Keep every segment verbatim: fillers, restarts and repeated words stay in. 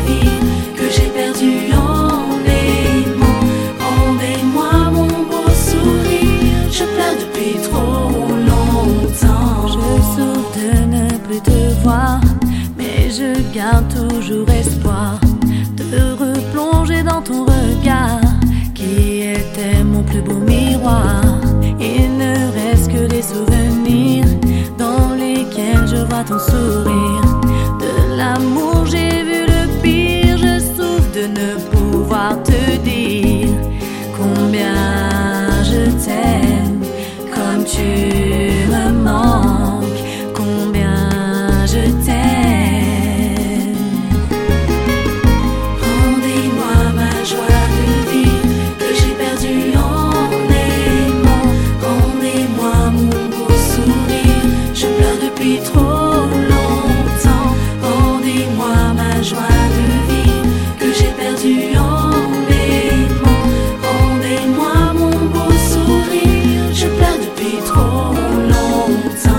vie que j'ai perdu en aimant. Rendez-moi mon beau sourire, je pleure depuis trop longtemps. Je souffre de ne plus te voir, mais je garde toujours espoir de replonger dans ton regard qui était mon plus beau miroir. Il ne reste que des souvenirs dans lesquels je vois ton sourire. De l'amour j'ai vu le pire, je souffre de ne pouvoir te dire combien je t'aime, comme tu me manques, combien je t'aime. Rendez-moi ma joie de vivre que j'ai perdue en aimant. Rendez-moi mon beau sourire, je pleure depuis trop longtemps. Rendez-moi ma joie de vivre que j'ai perdue en aimant. Rendez-moi mon beau sourire, je pleure depuis trop longtemps.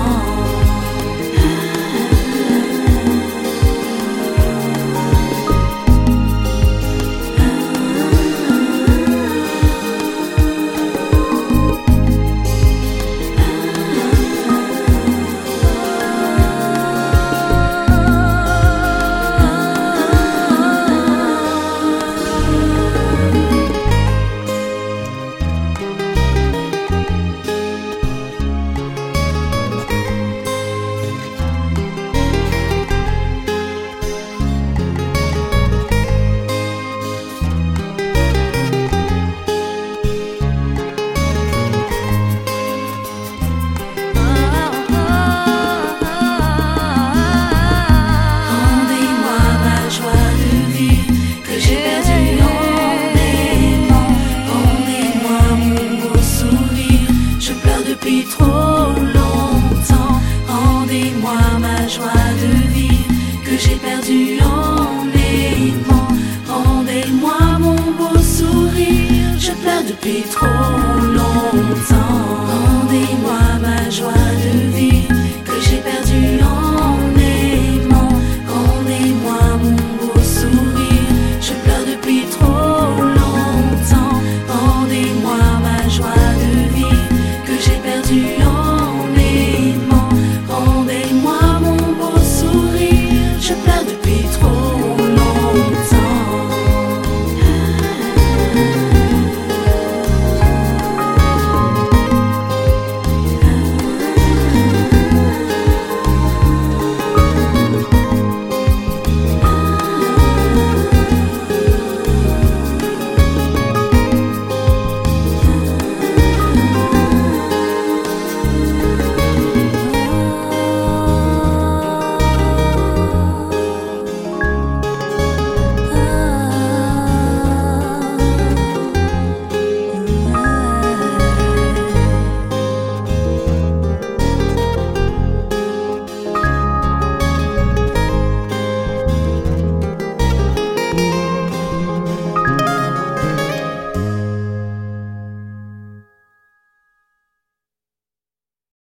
Depuis trop longtemps, rendez-moi ma joie de vivre que j'ai perdue en aimant. Rendez-moi mon beau sourire, je pleure depuis trop longtemps.